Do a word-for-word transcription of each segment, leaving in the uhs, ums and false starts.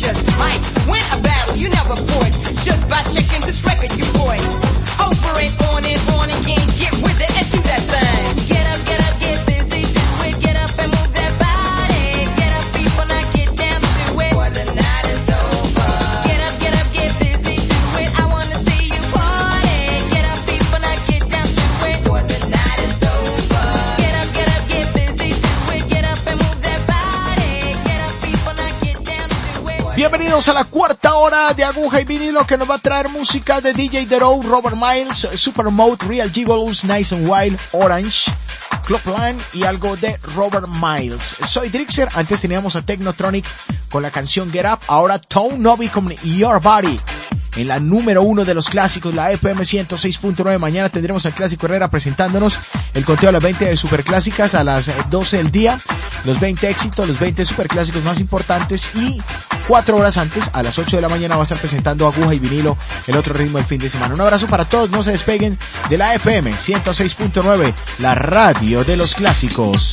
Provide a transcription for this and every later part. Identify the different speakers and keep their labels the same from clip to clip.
Speaker 1: just might win a battle you never fought just by checking this record you bought. Over and on and on again, get with it and do that thing. Get up, get up, get busy, do it, get up and move that body. Get up, people, now get down to it, for the night is over. Get up, get up, get busy, do it, I wanna see you party. Get up, people, now get down to it, for the night is over. Get up, get up, get busy, do it, get up and move that body. Get up, people, now get down to it.
Speaker 2: Bienvenidos a la cuarta hora de Aguja y Vinilo, que nos va a traer música de D J Dero, Robert Miles, Supermode, Real Gigolos, Nice and Wild, Orange, Clubland y algo de Robert Miles. Soy Drixer, antes teníamos a Technotronic con la canción Get Up, ahora Tone Novi con Your Body. En la número uno de los clásicos, la F M ciento seis punto nueve. Mañana tendremos al Clásico Herrera presentándonos el conteo de las veinte superclásicas a las doce del día, los veinte éxitos, los veinte superclásicos más importantes, y cuatro horas antes, a las ocho de la mañana, va a estar presentando Aguja y Vinilo, el otro ritmo del fin de semana. Un abrazo para todos, no se despeguen de la F M ciento seis punto nueve, la radio de los clásicos.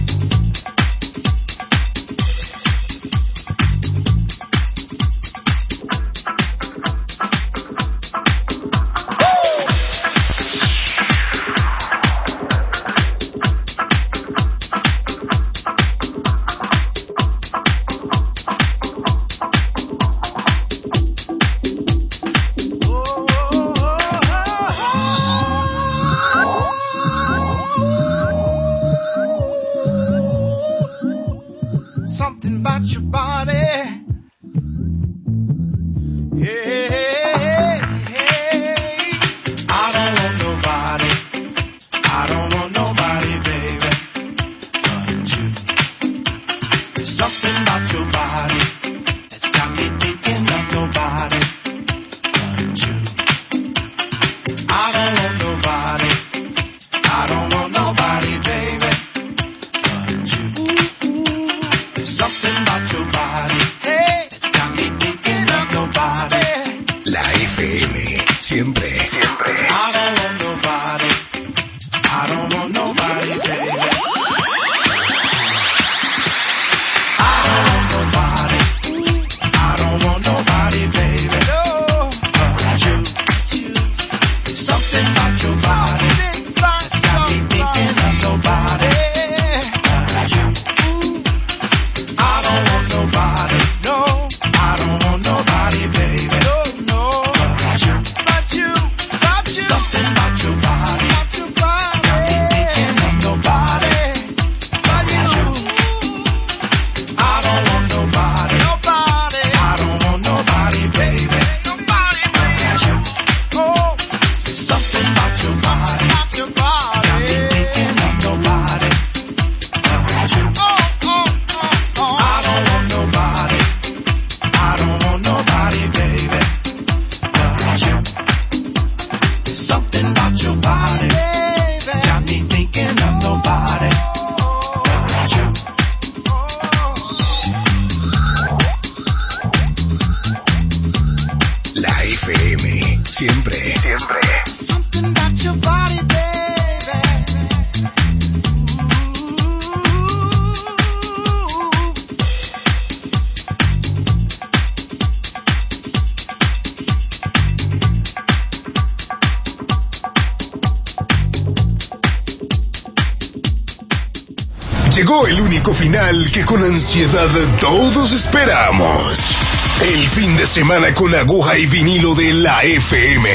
Speaker 3: Llegó el único final que con ansiedad todos esperamos. El fin de semana con Aguja y Vinilo de la F M.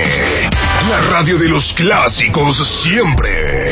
Speaker 3: La radio de los clásicos siempre.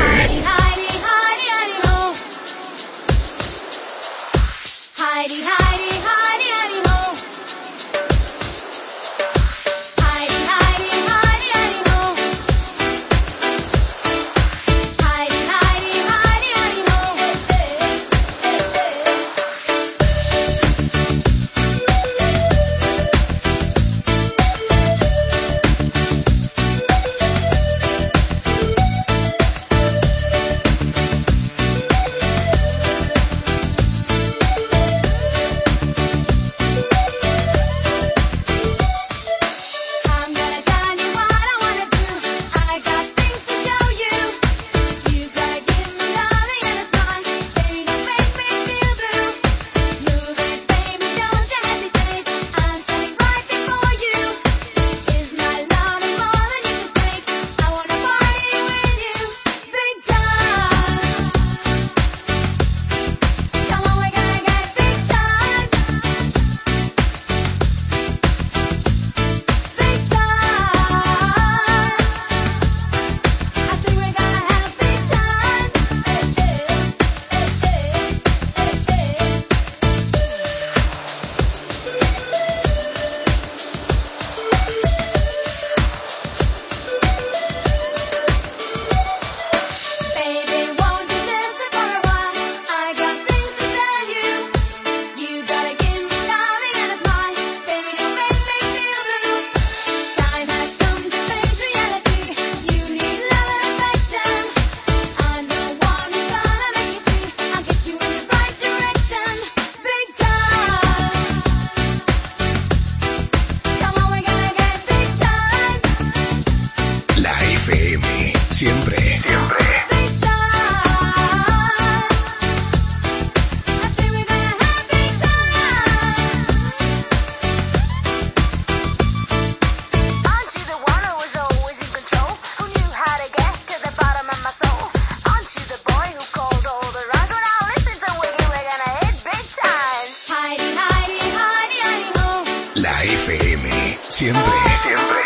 Speaker 3: La F M, siempre, siempre.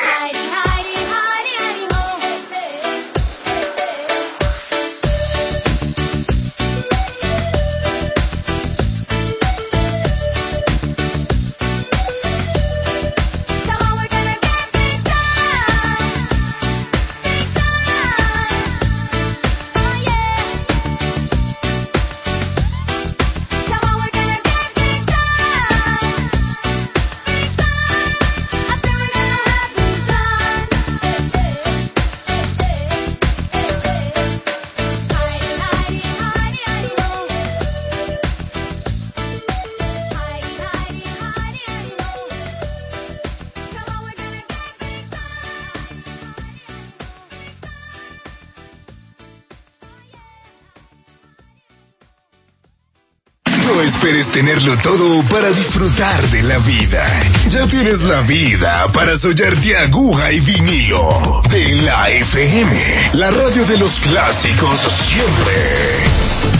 Speaker 3: No esperes tenerlo todo para disfrutar de la vida. Ya tienes la vida para soñarte aguja y vinilo. De la F M, la radio de los clásicos siempre.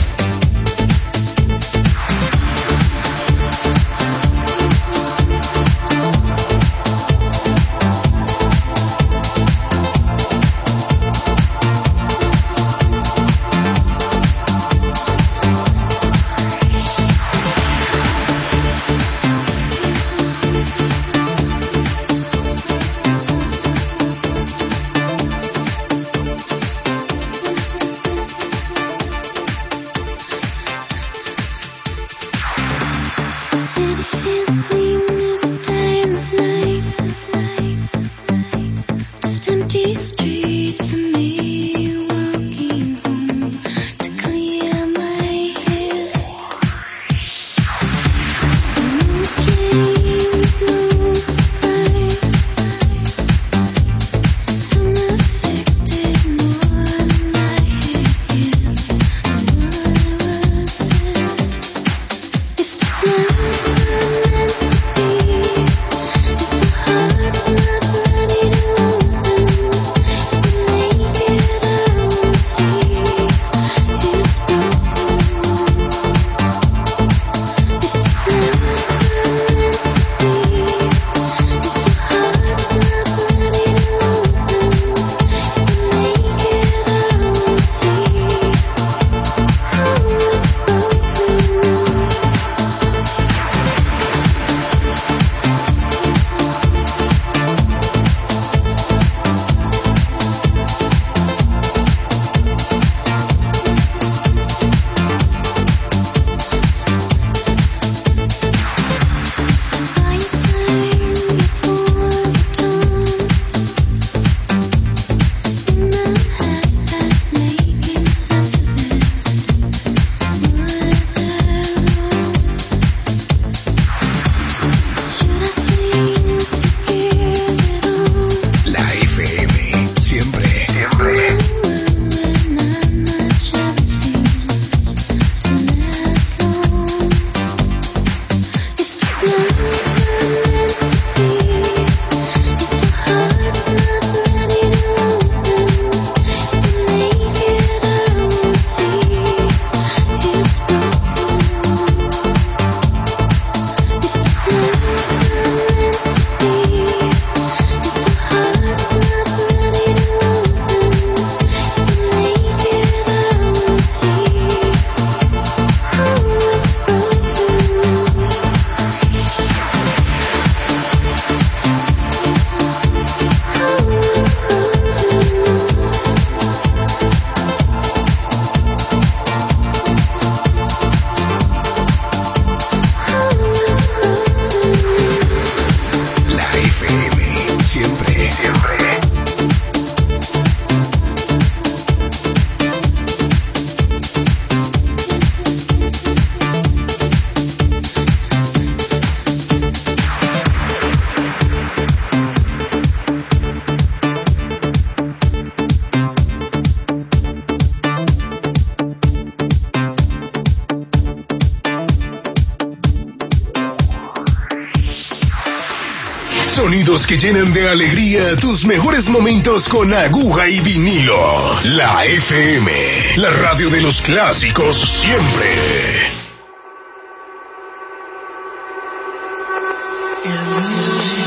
Speaker 3: Sonidos que llenan de alegría tus mejores momentos con aguja y vinilo. La F M, la radio de los clásicos siempre.
Speaker 4: El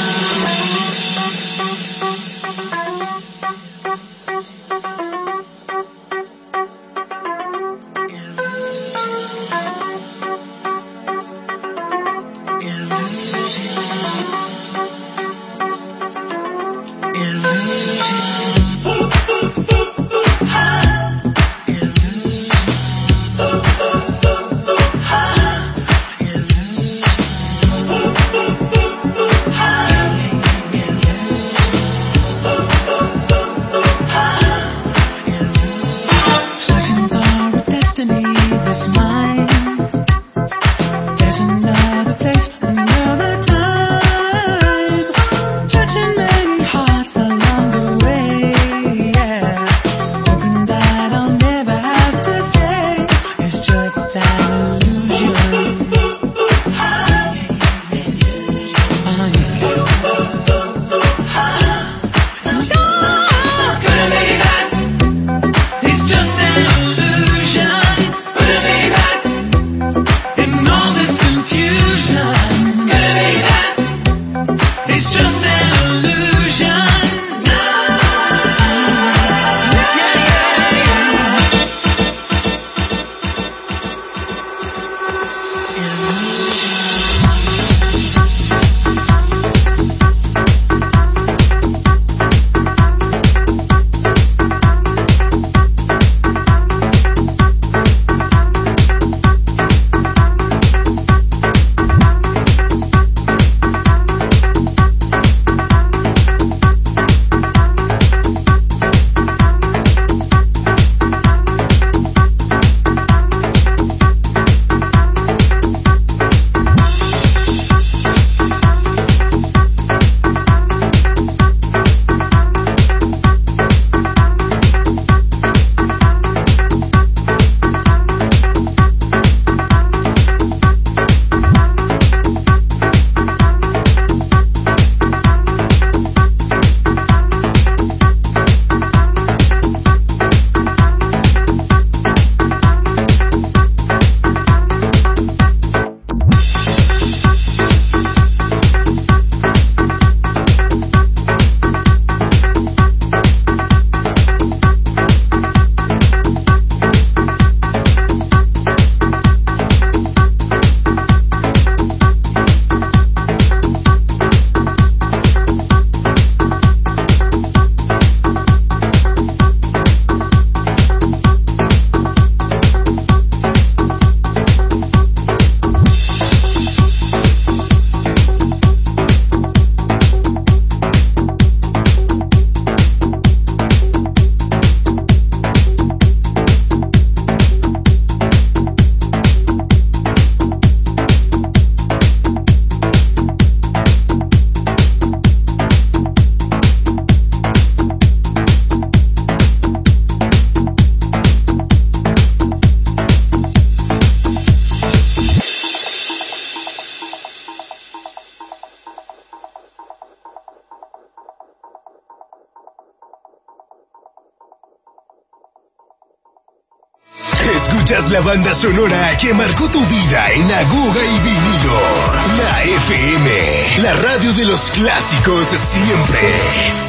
Speaker 3: Escuchas la banda sonora que marcó tu vida en aguja y vinilo. La F M, la radio de los clásicos siempre.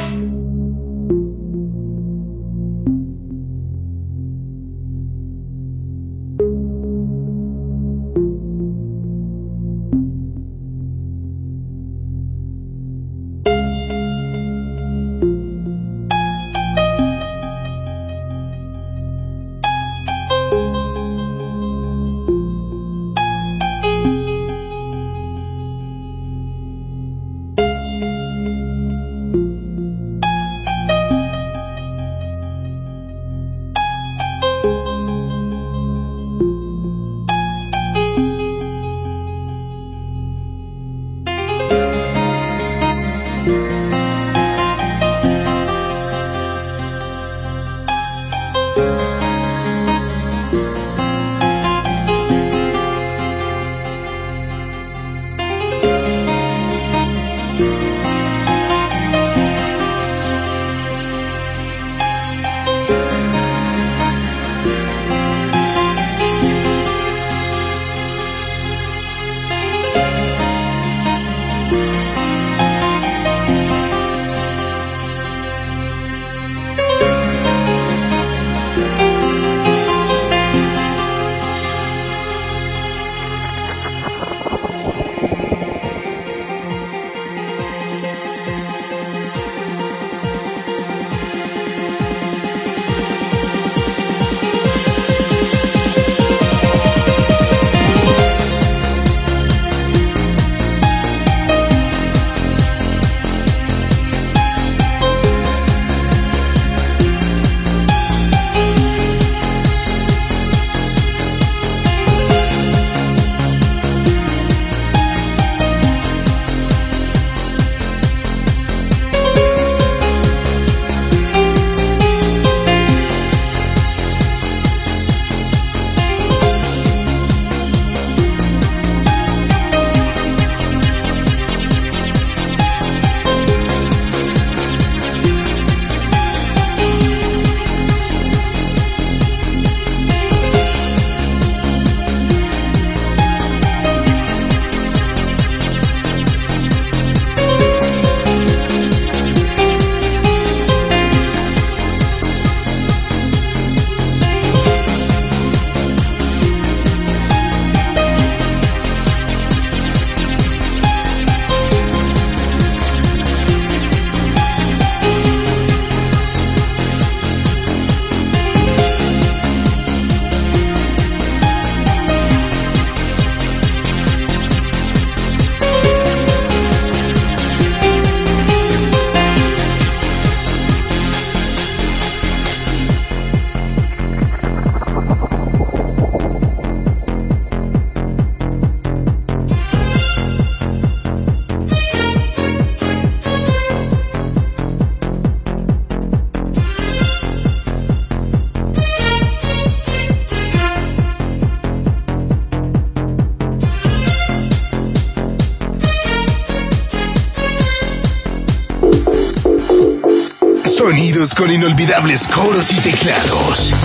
Speaker 3: Sonidos con inolvidables coros y teclados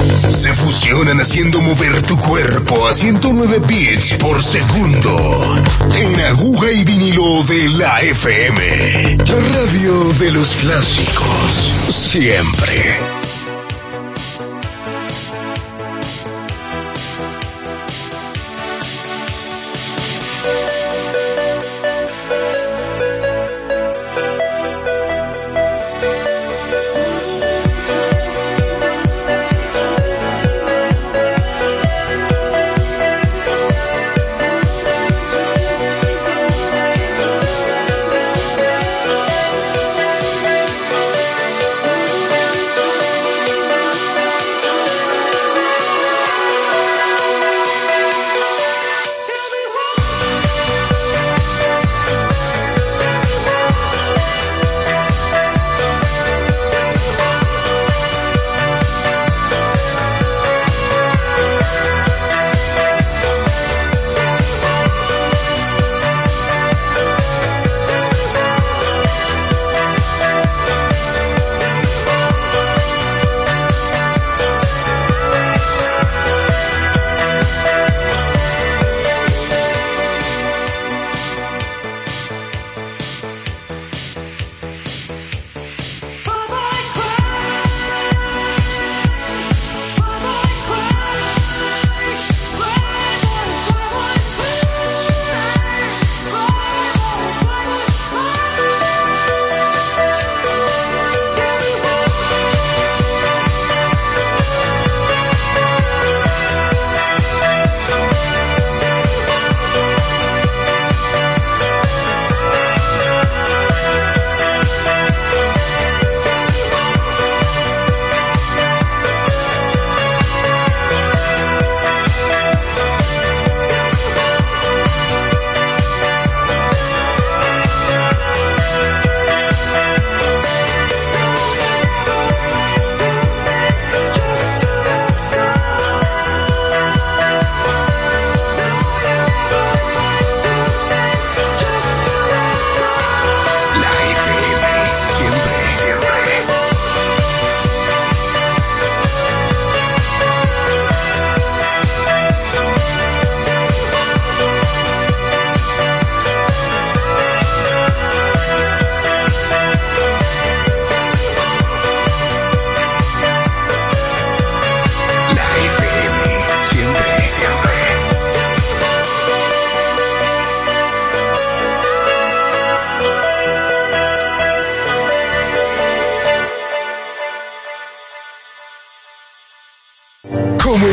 Speaker 3: se fusionan haciendo mover tu cuerpo a ciento nueve bits por segundo en aguja y vinilo de la F M, la radio de los clásicos siempre.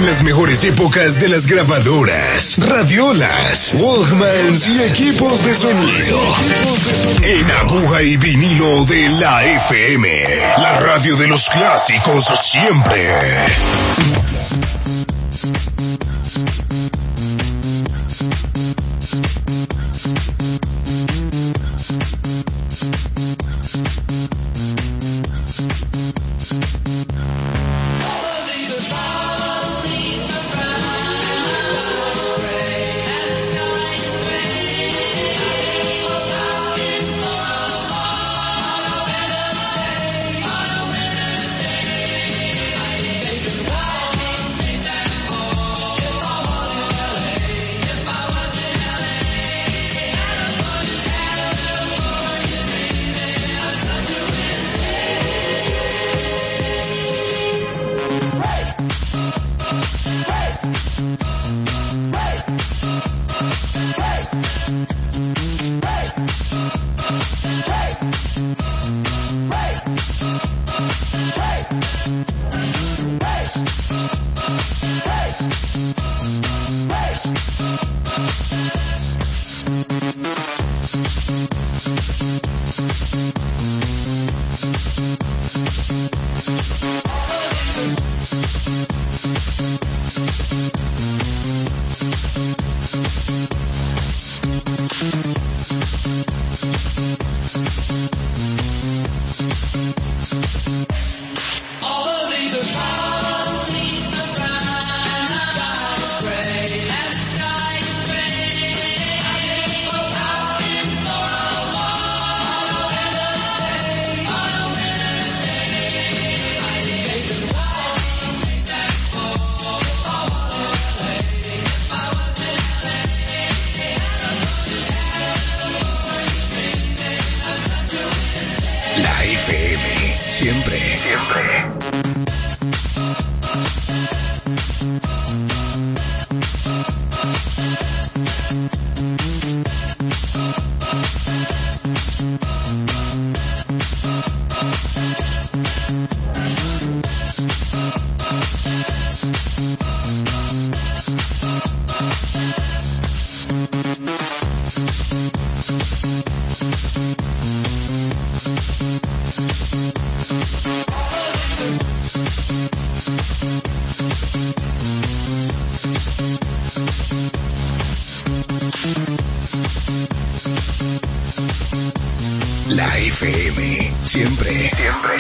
Speaker 3: las mejores épocas de las grabadoras, radiolas, Walkmans y equipos de sonido. En Aguja y Vinilo de la F M, la radio de los clásicos siempre. La F M, siempre, siempre.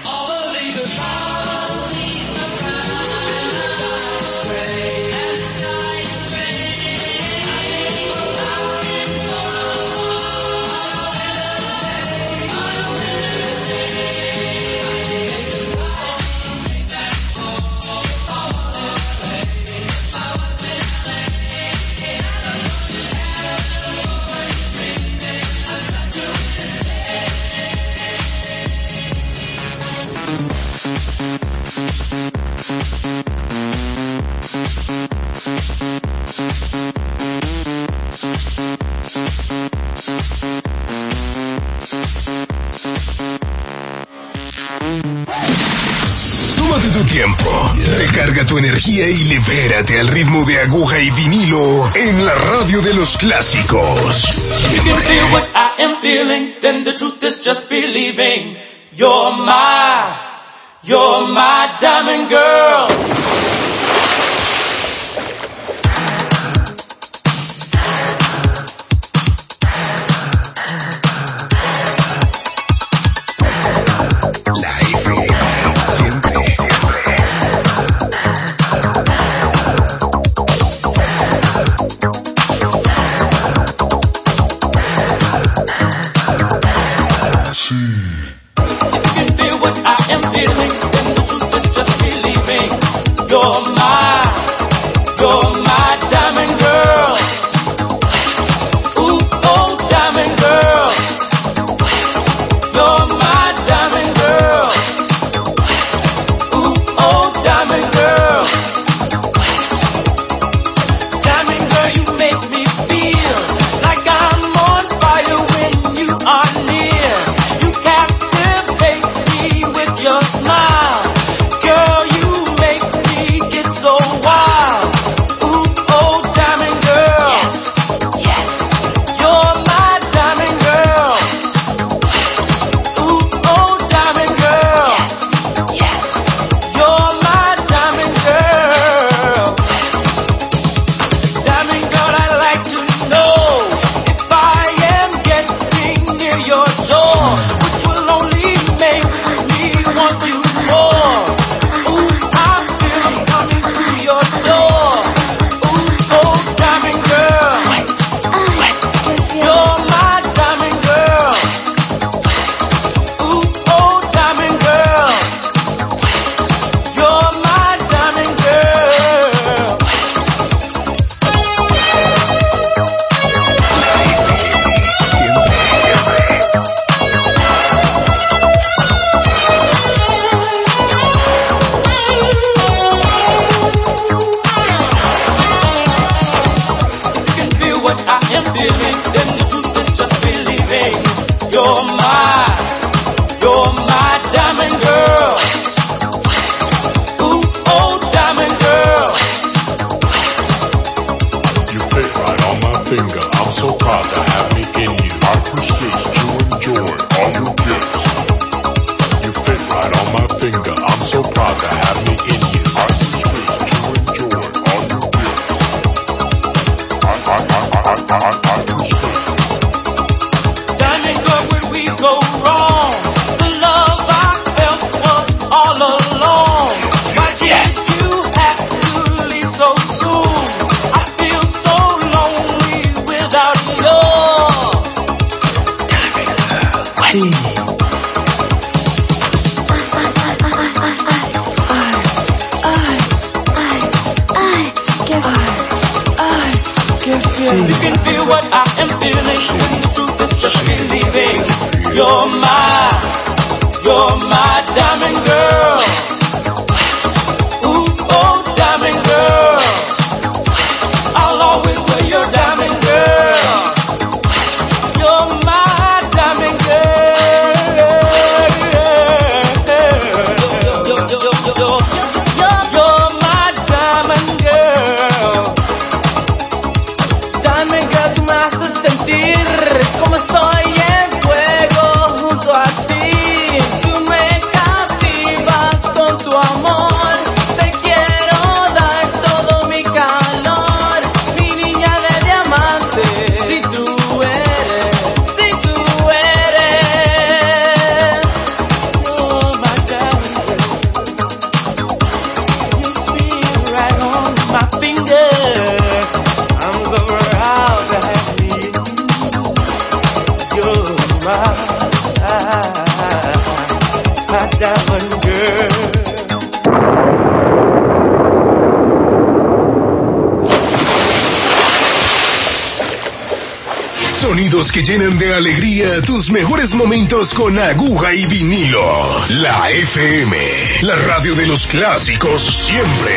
Speaker 3: Tómate tu tiempo, recarga tu energía y libérate al ritmo de Aguja y Vinilo en la radio de los clásicos.
Speaker 4: If you can feel what I am feeling, then the truth is just believing. You're my, you're my diamond girl. You're You're my, you're my diamond girl. Ooh, oh, diamond girl.
Speaker 5: You fit right on my finger. I'm so proud to have me in you. I persist to enjoy all your gifts. You fit right on my finger. I'm so proud to have me in you. I persist to enjoy all your gifts. I, I, I, I, I, I, I persist.
Speaker 4: Diamond girl, where we go wrong? The love I felt was all along. Why did you have to leave so soon? I feel so lonely without you. Diamond girl, what? You can feel what I am feeling. The truth is just believing. You're my, you're my diamond girl. Ooh, oh, diamond girl. I'll always wear your diamond girl. You're my diamond girl. You're my diamond girl. Diamond girl, tú me haces sentir como estoy en fuego junto a ti. Tú me cautivas con tu amor. Te quiero dar todo mi calor. Mi niña de diamante. Si tú eres, si tú eres. Oh, my diamond girl. You feel right on my finger. I'm so proud to have you. You're my, my diamond girl.
Speaker 3: Sonidos que llenan de alegría tus mejores momentos con aguja y vinilo. La F M, la radio de los clásicos siempre.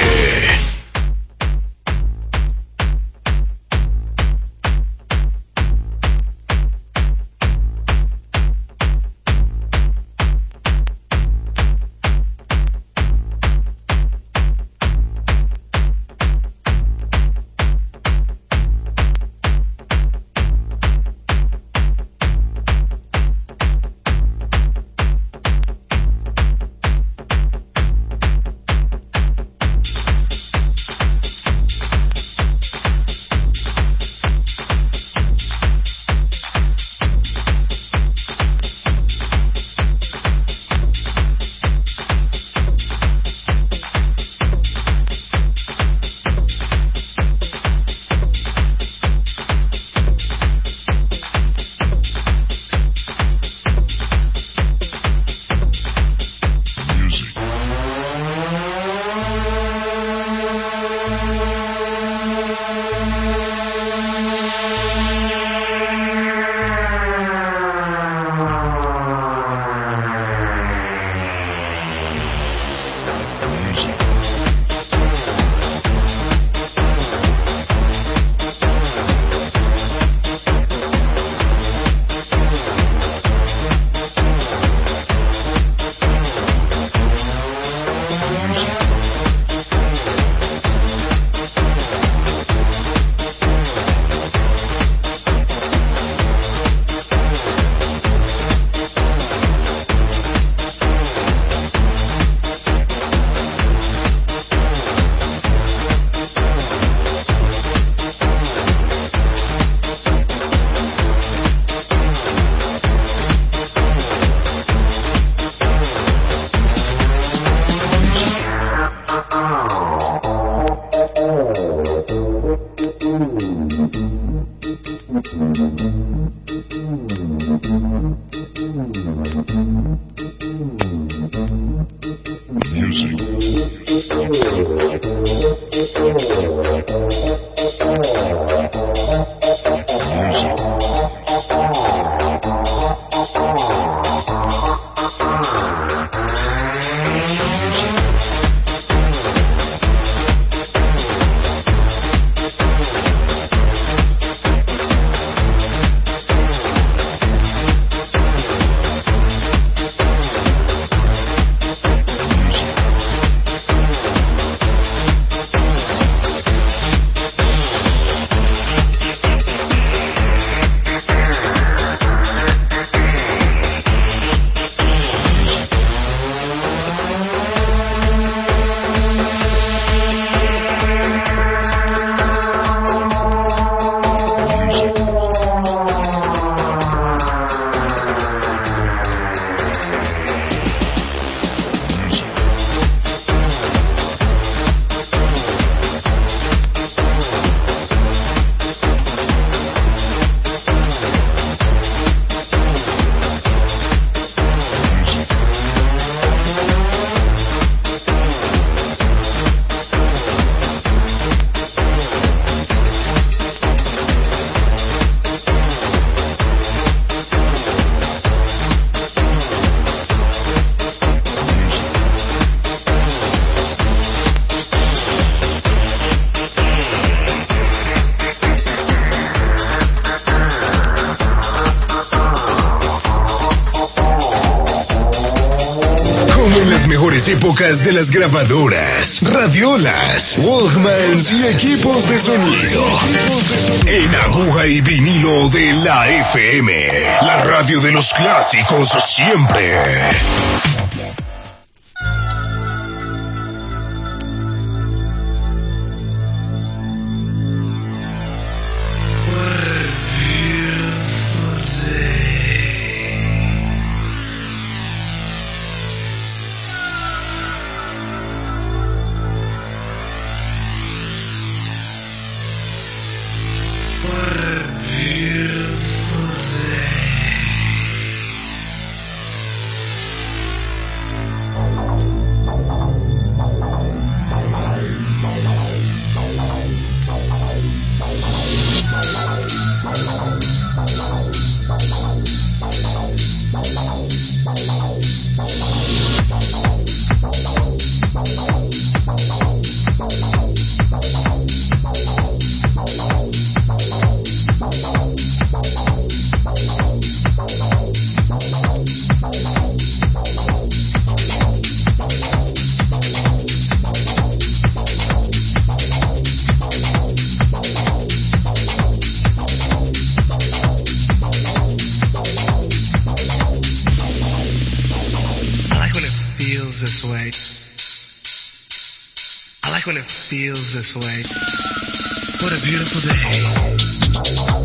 Speaker 3: mejores épocas de las grabadoras, radiolas, Walkmans y equipos de sonido. En Aguja y Vinilo de la F M, la radio de los clásicos siempre.
Speaker 6: Feels this way. What a beautiful day.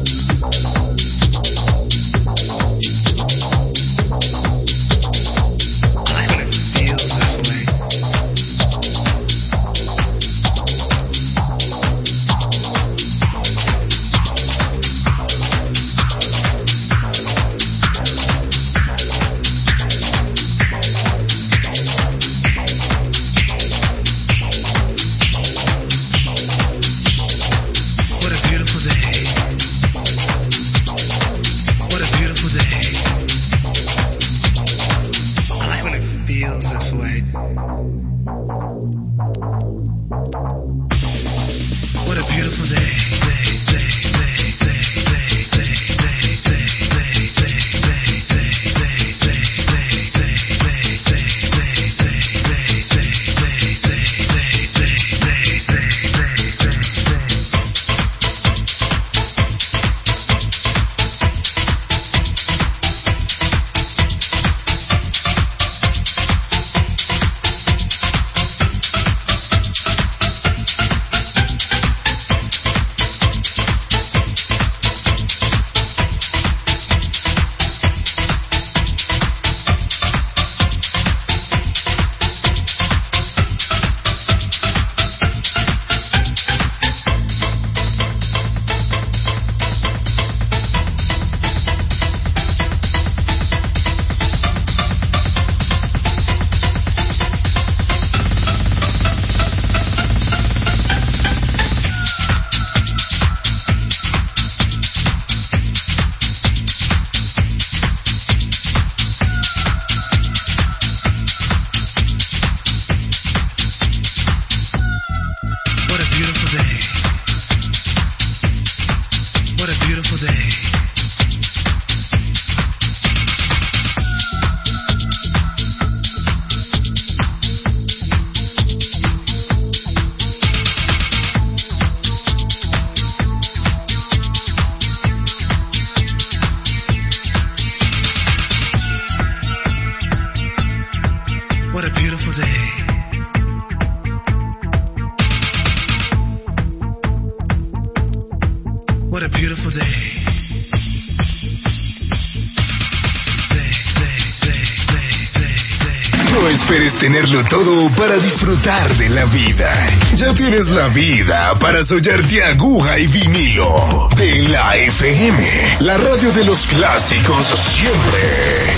Speaker 3: Tenerlo todo para disfrutar de la vida. Ya tienes la vida para soñarte aguja y vinilo de la F M, la radio de los clásicos siempre.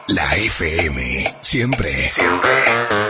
Speaker 3: La F M, siempre. Siempre.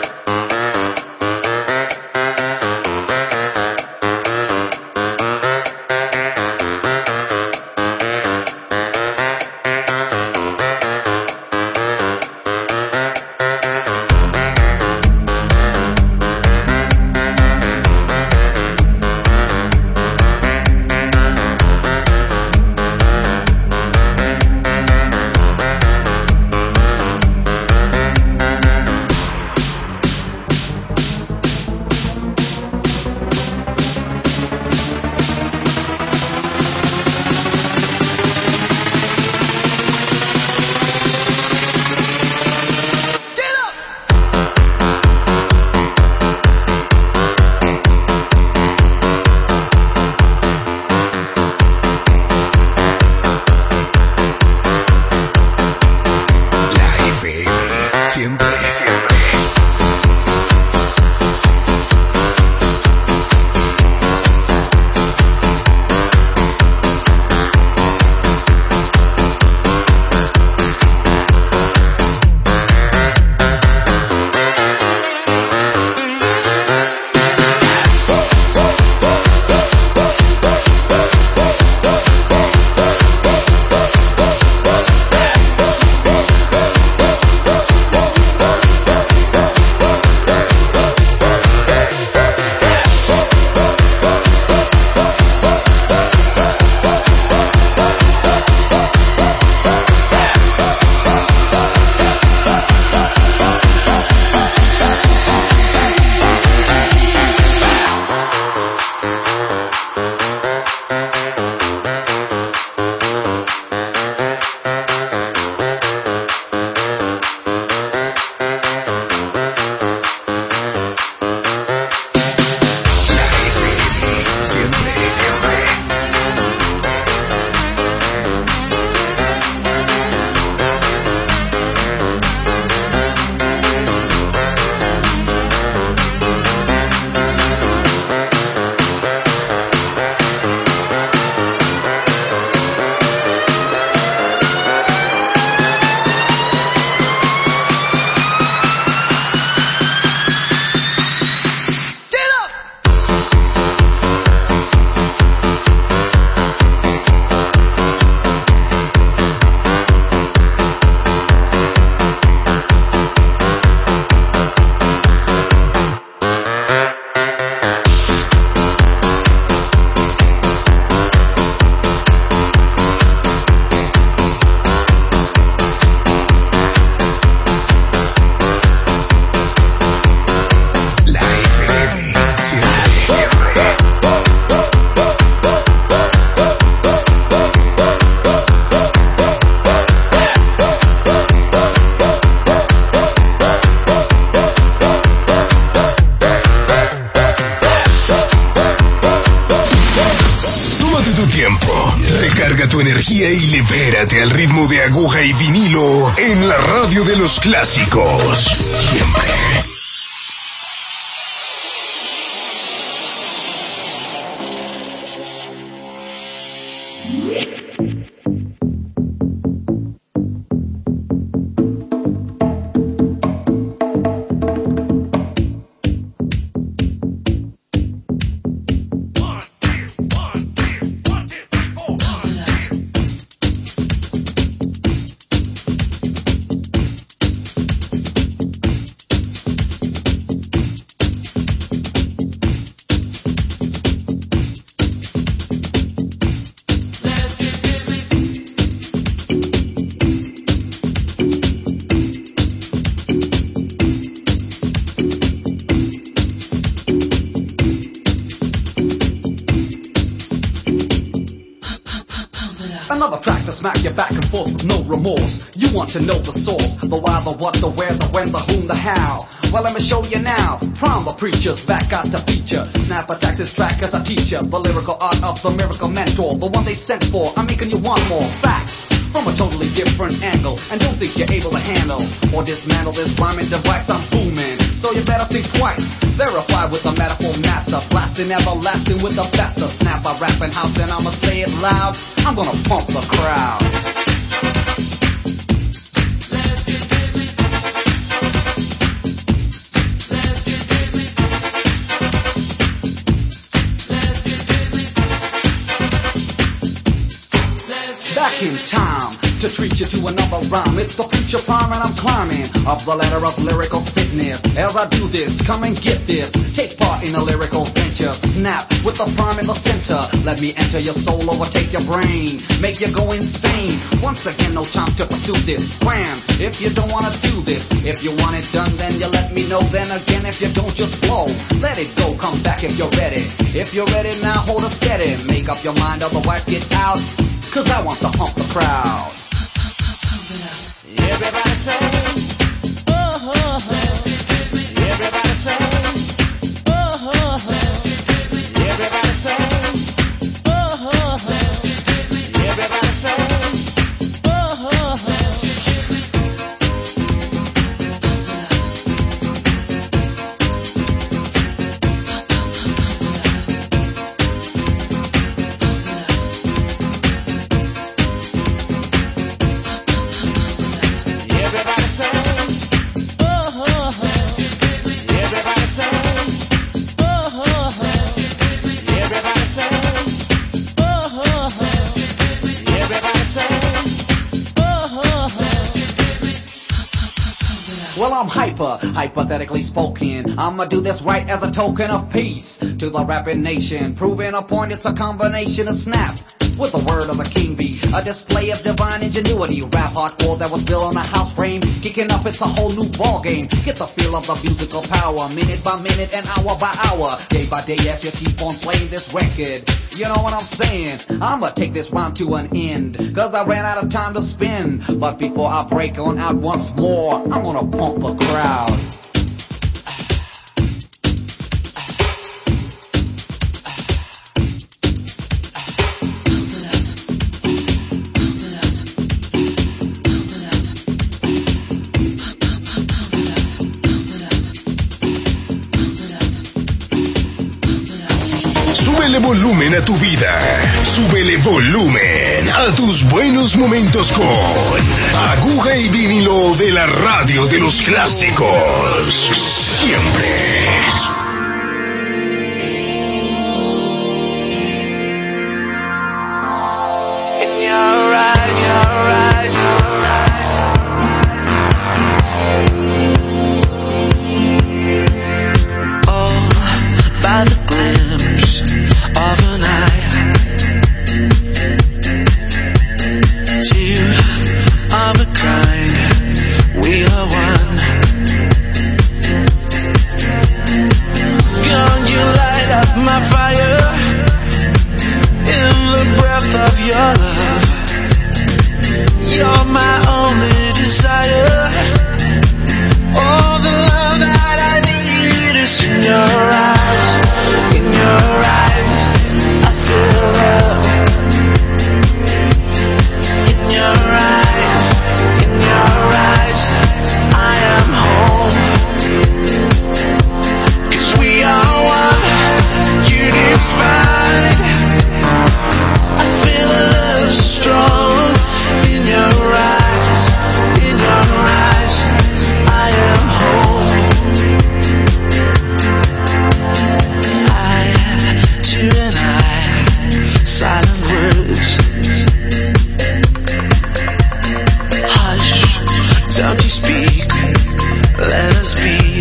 Speaker 3: Tu energía y libérate al ritmo de aguja y vinilo en la radio de los clásicos. Siempre.
Speaker 7: Another track to smack you back and forth with no remorse. You want to know the source, the why, the what, the where, the when, the whom, the how. Well, let me show you now. From the preachers back out to feature. Snap attacks this track as a teacher. The lyrical art of the miracle mentor. The one they sent for. I'm making you want more facts from a totally different angle. And don't think you're able to handle or dismantle this rhyming device I'm booming. So you better think twice. Verify with the metaphor master. Blasting everlasting with the best of snap a rapping house. And I'ma say it loud. I'm gonna pump the crowd. Let's get back in time to treat you to another rhyme. It's the future prime and I'm climbing up the ladder of lyrical fitness. As I do this, come and get this. Take part in a lyrical venture. Snap with the prime in the center. Let me enter your soul, overtake your brain, make you go insane. Once again, no time to pursue this. Scram if you don't wanna do this. If you want it done, then you let me know. Then again, if you don't, just blow. Let it go, come back if you're ready. If you're ready now, hold it steady. Make up your mind, otherwise get out. Cause I want to pump the crowd. Everybody say, oh, oh, oh. Everybody say, oh, oh, oh. Everybody say, oh, oh, oh. Everybody say, oh, oh, oh. Well, I'm hyper, hypothetically spoken. I'ma do this right as a token of peace to the rapping nation. Proving a point, it's a combination of snap with the word of the king bee. A display of divine ingenuity. Rap hardcore that was built on a house frame. Kicking up, it's a whole new ball game. Get the feel of the musical power. Minute by minute and hour by hour. Day by day as you keep on playing this record. You know what I'm saying? I'ma take this rhyme to an end. Cause I ran out of time to spin. But before I break on out once more, I'm gonna pump a crowd.
Speaker 3: Súbele volumen a tu vida. Súbele volumen a tus buenos momentos con Aguja y Vinilo de la radio de los clásicos. Siempre.
Speaker 4: In your eyes, your eyes, your eyes. All by the glimpse of an eye. Two of a kind, we are one. Girl, you light up my fire in the breath of your love. You're my only desire. All the love that I need is in your eyes. In your eyes, I feel love. In your eyes, in your eyes, I am home. 'Cause we are one, unified. I feel love so strong. In your eyes, in your eyes, I am home. Eye to an eye, silent words. Hush, don't you speak, let us be.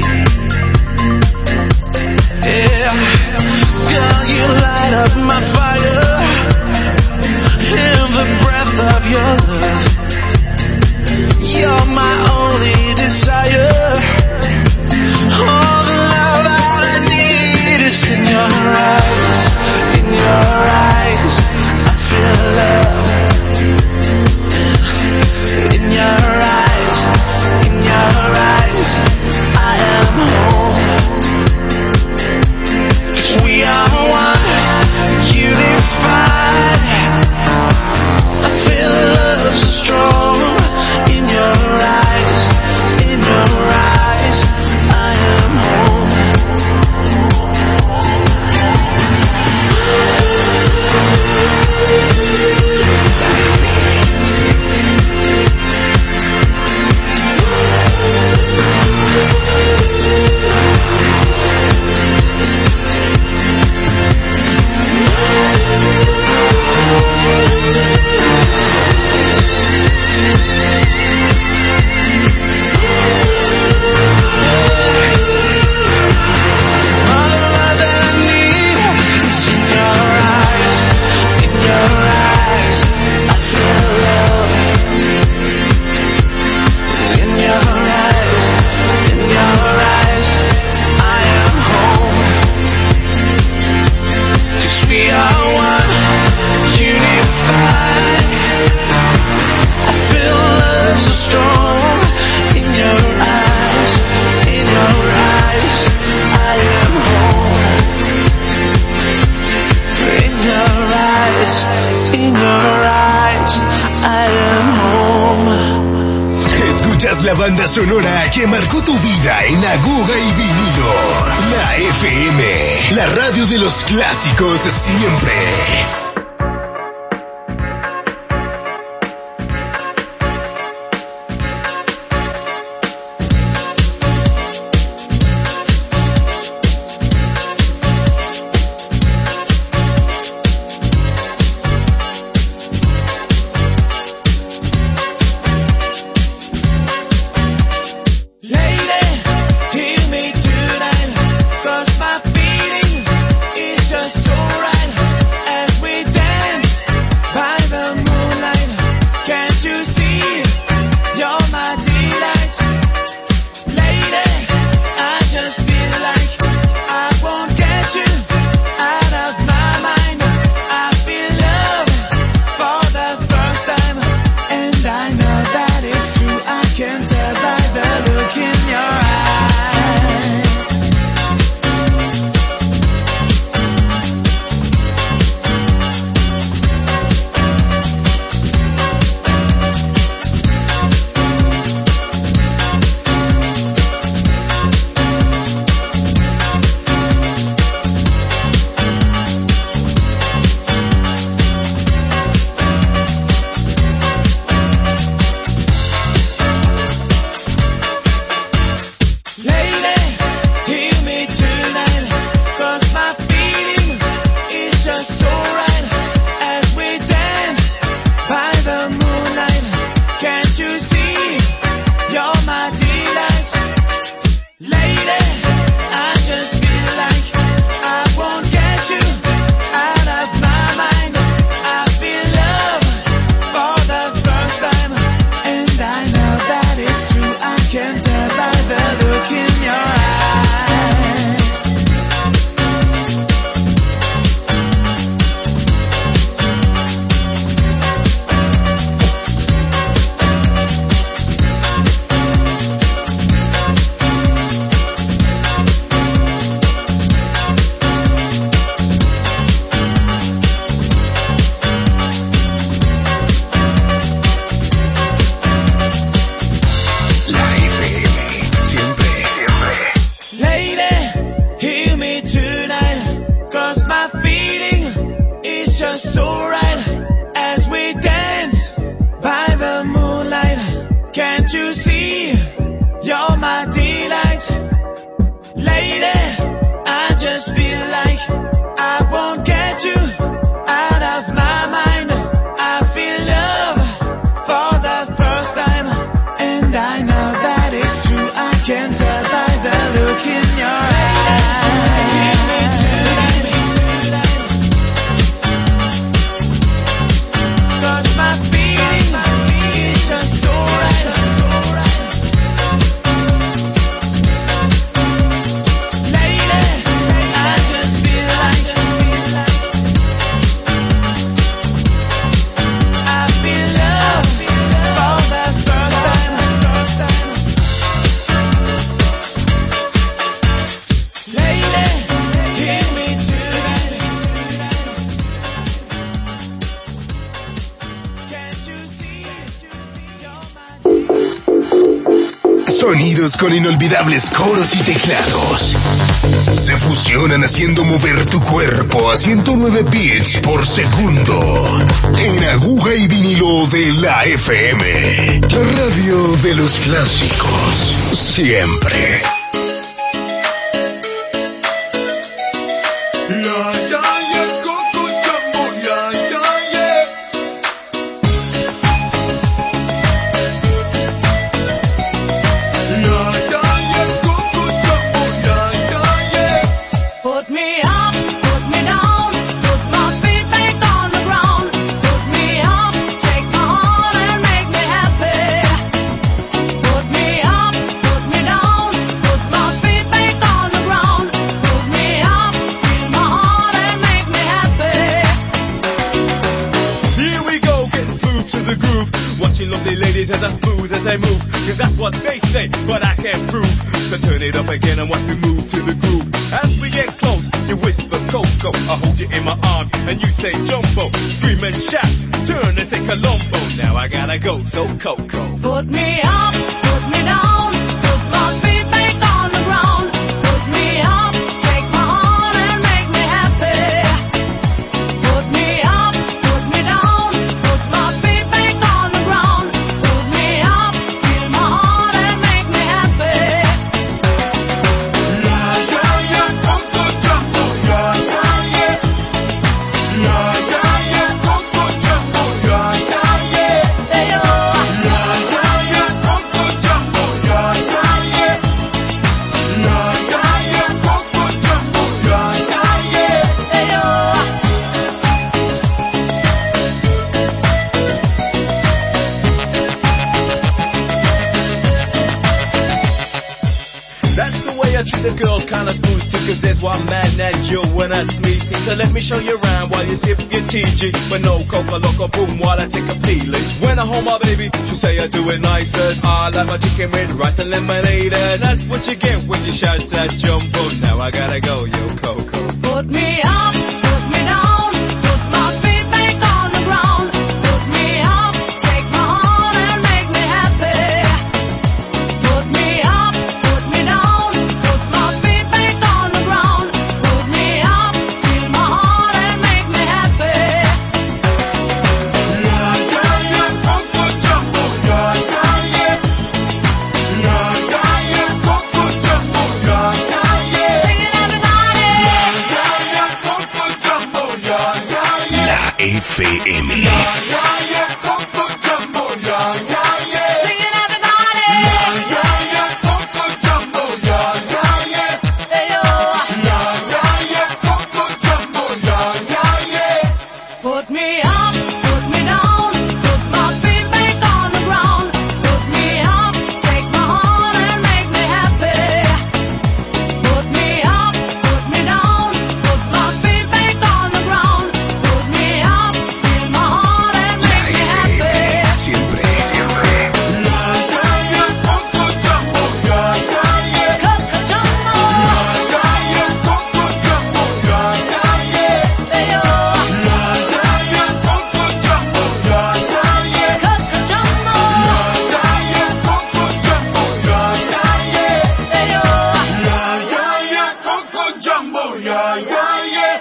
Speaker 4: Yeah, girl, you light up my fire in the breath of your love. You're my only desire. All the love that I need is in your eyes. In your eyes, I feel love.
Speaker 8: so strong. In your eyes, in your eyes, I am home. In your eyes, in your eyes, I am home.
Speaker 3: Escuchas la banda sonora que marcó tu vida en aguja y vinilo. La F M, la radio de los clásicos siempre. Sonidos con inolvidables coros y teclados se fusionan haciendo mover tu cuerpo a ciento nueve beats por segundo en aguja y vinilo de la F M, la radio de los clásicos siempre.
Speaker 9: As I smooth they move, cause that's what they say, but I can't prove. So turn it up again and watch me move to the groove. As we get close, you whisper Coco, I hold you in my arms and you say Jumbo. Scream and shout, turn and say Colombo. Now I gotta go, so Coco.
Speaker 10: Put me up, put me down, put my feet back on the ground. Put me up, take my heart and make me happy. Put me up, put me down, put my feet back on the ground. Put me up, feel my heart and make me happy.
Speaker 11: Yeah, yeah, yeah, Coco Jumbo, yeah, yeah, yeah. Yeah, yeah, yeah, Coco Jumbo, yeah, yeah, yeah.
Speaker 10: Hey, oh.
Speaker 11: Yeah, yeah, yeah, Coco Jumbo, yeah, yeah, yeah. Yeah, yeah, yeah, Coco Jumbo, yeah, yeah, yeah.
Speaker 10: Hey, oh.
Speaker 9: That's the way I treat a girl, kinda smooth too, cause that's why I'm mad at you when I sneeze. So let me show you around while you sip your T G. But no coca loco boom while I take a peeling. When I hold my baby, she say I do it nicer. I like my chicken with rice and lemonade. And that's what you get when you shout that Jumbo. Now I gotta go, yo Coco.
Speaker 10: Put me up, put me down, put my feet back on the ground. Put me up, take my heart and make me happy. Put me up, put me down, put my feet back on the ground. Put me up, feel my heart and make me happy.
Speaker 11: Yeah, yeah, yeah, Coco Jumbo, yeah, yeah, yeah. Yeah, yeah, yeah, Coco Jumbo, yeah, yeah, yeah.
Speaker 10: Sing it everybody.
Speaker 11: Yeah, yeah, Coco Jumbo, yeah, yeah, yeah.
Speaker 3: La F M.
Speaker 11: Yeah, yeah, yeah, Coco Jumbo, yeah, yeah, yeah.
Speaker 10: Sing it everybody.
Speaker 11: Yeah, yeah, yeah, Coco Jumbo, yeah, yeah, yeah.
Speaker 10: Hey, oh.
Speaker 11: Yeah, yeah, yeah, Coco Jumbo, yeah, yeah, yeah.
Speaker 10: Put me up, put me down, put my feet back on the ground. Put me up, take my heart and make me happy. Put me up, put me down, put my feet back on the ground. Put me up, feel my heart and
Speaker 3: La
Speaker 10: make me
Speaker 3: F
Speaker 10: happy.
Speaker 3: M. Siempre.
Speaker 11: Yeah, yeah, yeah, Coco Jumbo, yeah, yeah, yeah.
Speaker 10: Coco Jumbo.
Speaker 11: Yeah, yeah, Coco Jumbo, yeah, yeah, yeah.
Speaker 10: Hey, oh.
Speaker 11: Yeah, yeah, yeah, Coco Jumbo, yeah, yeah, yeah.
Speaker 10: Coco Jumbo.
Speaker 11: Yeah, yeah, Coco Jumbo, yeah, yeah, yeah.
Speaker 10: Hey, oh.
Speaker 11: Yeah, yeah, yeah, Coco Jumbo, yeah, yeah, yeah.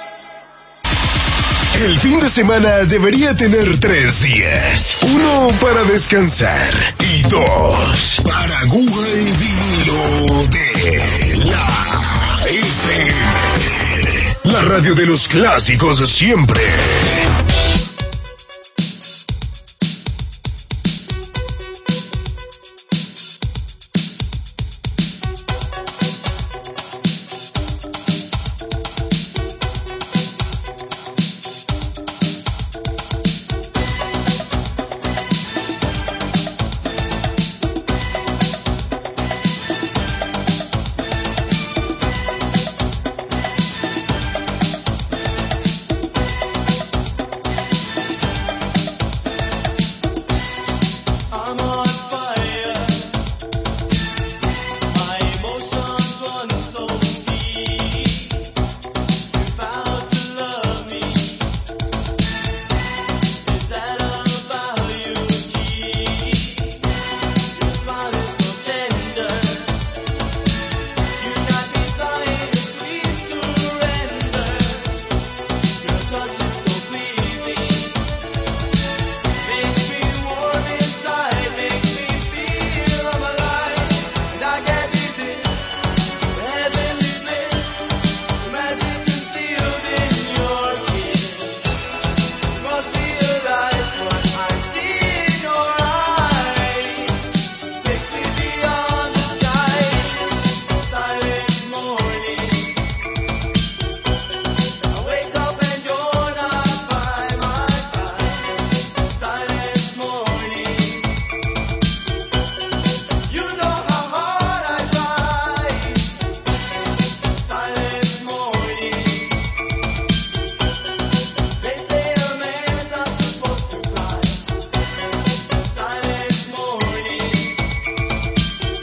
Speaker 3: El fin de semana debería tener tres días. Uno para descansar y dos para aguja y vinilo de la F M. La radio de los clásicos siempre.